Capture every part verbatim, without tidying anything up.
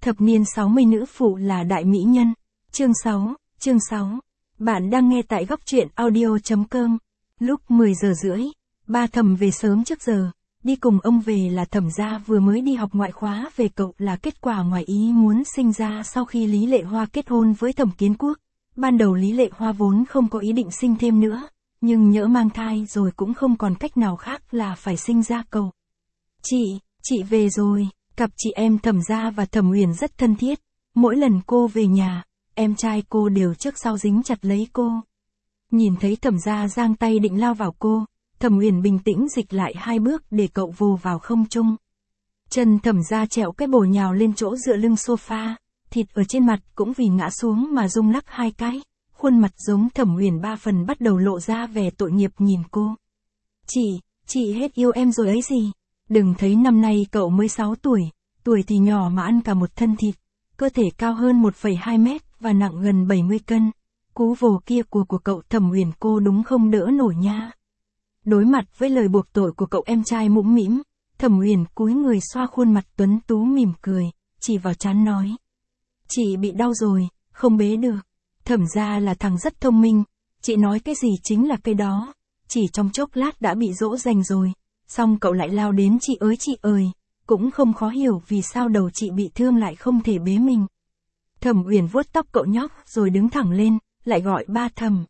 Thập niên sáu mươi nữ phụ là đại mỹ nhân. Chương sáu, chương sáu. Bạn đang nghe tại góc truyện audio.com. Lúc mười giờ rưỡi, ba Thẩm về sớm trước giờ. Đi cùng ông về là Thẩm gia vừa mới đi học ngoại khóa về cậu là kết quả ngoài ý muốn sinh ra sau khi Lý Lệ Hoa kết hôn với Thẩm Kiến Quốc. Ban đầu Lý Lệ Hoa vốn không có ý định sinh thêm nữa, nhưng nhỡ mang thai rồi cũng không còn cách nào khác là phải sinh ra cậu. Chị, chị về rồi. Cặp chị em Thẩm gia và Thẩm Uyển rất thân thiết. Mỗi lần cô về nhà, em trai cô đều trước sau dính chặt lấy cô. Nhìn thấy Thẩm gia giang tay định lao vào cô, Thẩm Uyển bình tĩnh dịch lại hai bước để cậu vồ vào không trung. Chân Thẩm gia trẹo cái bổ nhào lên chỗ dựa lưng sofa, thịt ở trên mặt cũng vì ngã xuống mà rung lắc hai cái. Khuôn mặt giống Thẩm Uyển ba phần bắt đầu lộ ra vẻ tội nghiệp nhìn cô. Chị, chị hết yêu em rồi ấy gì? Đừng thấy năm nay cậu mới sáu tuổi, tuổi thì nhỏ mà ăn cả một thân thịt, cơ thể cao hơn một phẩy hai mét và nặng gần bảy mươi cân. Cú vồ kia của của cậu Thẩm Uyển cô đúng không đỡ nổi nha. Đối mặt với lời buộc tội của cậu em trai mũm mĩm, Thẩm Uyển cúi người xoa khuôn mặt tuấn tú mỉm cười, chỉ vào trán nói. Chị bị đau rồi, không bế được. Thẩm gia là thằng rất thông minh, chị nói cái gì chính là cái đó, chỉ trong chốc lát đã bị dỗ dành rồi. Xong cậu lại lao đến chị ơi chị ơi, cũng không khó hiểu vì sao đầu chị bị thương lại không thể bế mình. Thẩm Uyển vuốt tóc cậu nhóc rồi đứng thẳng lên, lại gọi ba Thẩm.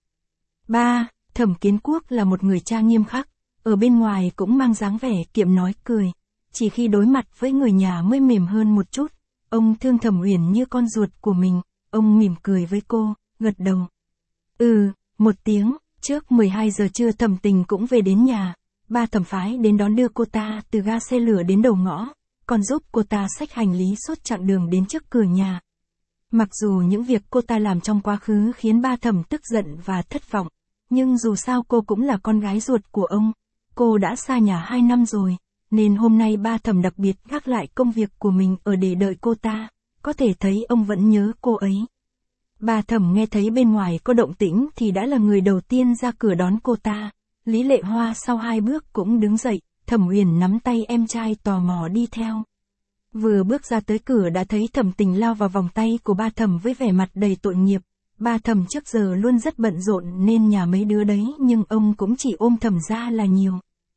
Ba, Thẩm Kiến Quốc là một người cha nghiêm khắc, ở bên ngoài cũng mang dáng vẻ kiệm nói cười, chỉ khi đối mặt với người nhà mới mềm hơn một chút. Ông thương Thẩm Uyển như con ruột của mình, ông mỉm cười với cô, gật đầu. Ừ, một tiếng, trước mười hai giờ trưa Thẩm Tình cũng về đến nhà. Ba Thẩm phái đến đón đưa cô ta từ ga xe lửa đến đầu ngõ, còn giúp cô ta xách hành lý suốt chặng đường đến trước cửa nhà. Mặc dù những việc cô ta làm trong quá khứ khiến ba Thẩm tức giận và thất vọng, nhưng dù sao cô cũng là con gái ruột của ông. Cô đã xa nhà hai năm rồi, nên hôm nay ba Thẩm đặc biệt gác lại công việc của mình ở để đợi cô ta, có thể thấy ông vẫn nhớ cô ấy. Ba Thẩm nghe thấy bên ngoài có động tĩnh thì đã là người đầu tiên ra cửa đón cô ta. Lý Lệ Hoa sau hai bước cũng đứng dậy, Thẩm Uyển nắm tay em trai tò mò đi theo. Vừa bước ra tới cửa đã thấy Thẩm Tình lao vào vòng tay của ba Thẩm với vẻ mặt đầy tội nghiệp. Ba Thẩm trước giờ luôn rất bận rộn nên nhà mấy đứa đấy nhưng ông cũng chỉ ôm Thẩm gia là nhiều.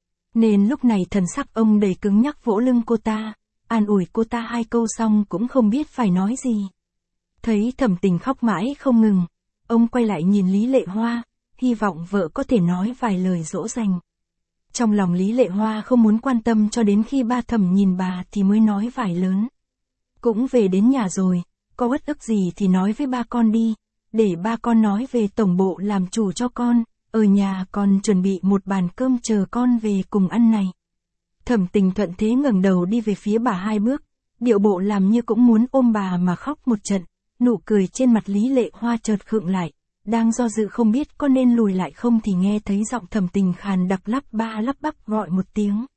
Nên lúc này thần sắc ông đầy cứng nhắc vỗ lưng cô ta, an ủi cô ta hai câu xong cũng không biết phải nói gì. Thấy Thẩm Tình khóc mãi không ngừng, ông quay lại nhìn Lý Lệ Hoa, hy vọng vợ có thể nói vài lời dỗ dành. Trong lòng Lý Lệ Hoa không muốn quan tâm cho đến khi ba Thẩm nhìn bà thì mới nói vài lớn. Cũng về đến nhà rồi, có uất ức gì thì nói với ba con đi, để ba con nói về tổng bộ làm chủ cho con, ở nhà còn chuẩn bị một bàn cơm chờ con về cùng ăn này. Thẩm Tình thuận thế ngẩng đầu đi về phía bà hai bước, điệu bộ làm như cũng muốn ôm bà mà khóc một trận, nụ cười trên mặt Lý Lệ Hoa chợt khựng lại. Đang do dự không biết có nên lùi lại không thì nghe thấy giọng Thẩm Tình khàn đặc lắp ba lắp bắp gọi một tiếng.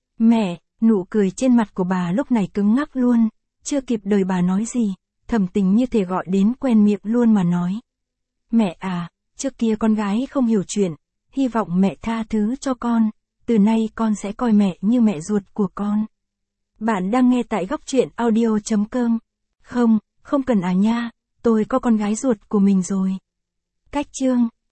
Mẹ, nụ cười trên mặt của bà lúc này cứng ngắc luôn, chưa kịp đời bà nói gì, Thẩm Tình như thể gọi đến quen miệng luôn mà nói. Mẹ à, trước kia con gái không hiểu chuyện, hy vọng mẹ tha thứ cho con, từ nay con sẽ coi mẹ như mẹ ruột của con. Bạn đang nghe tại góc truyện audio.com. Không, không cần à nha, tôi có con gái ruột của mình rồi. Cách chương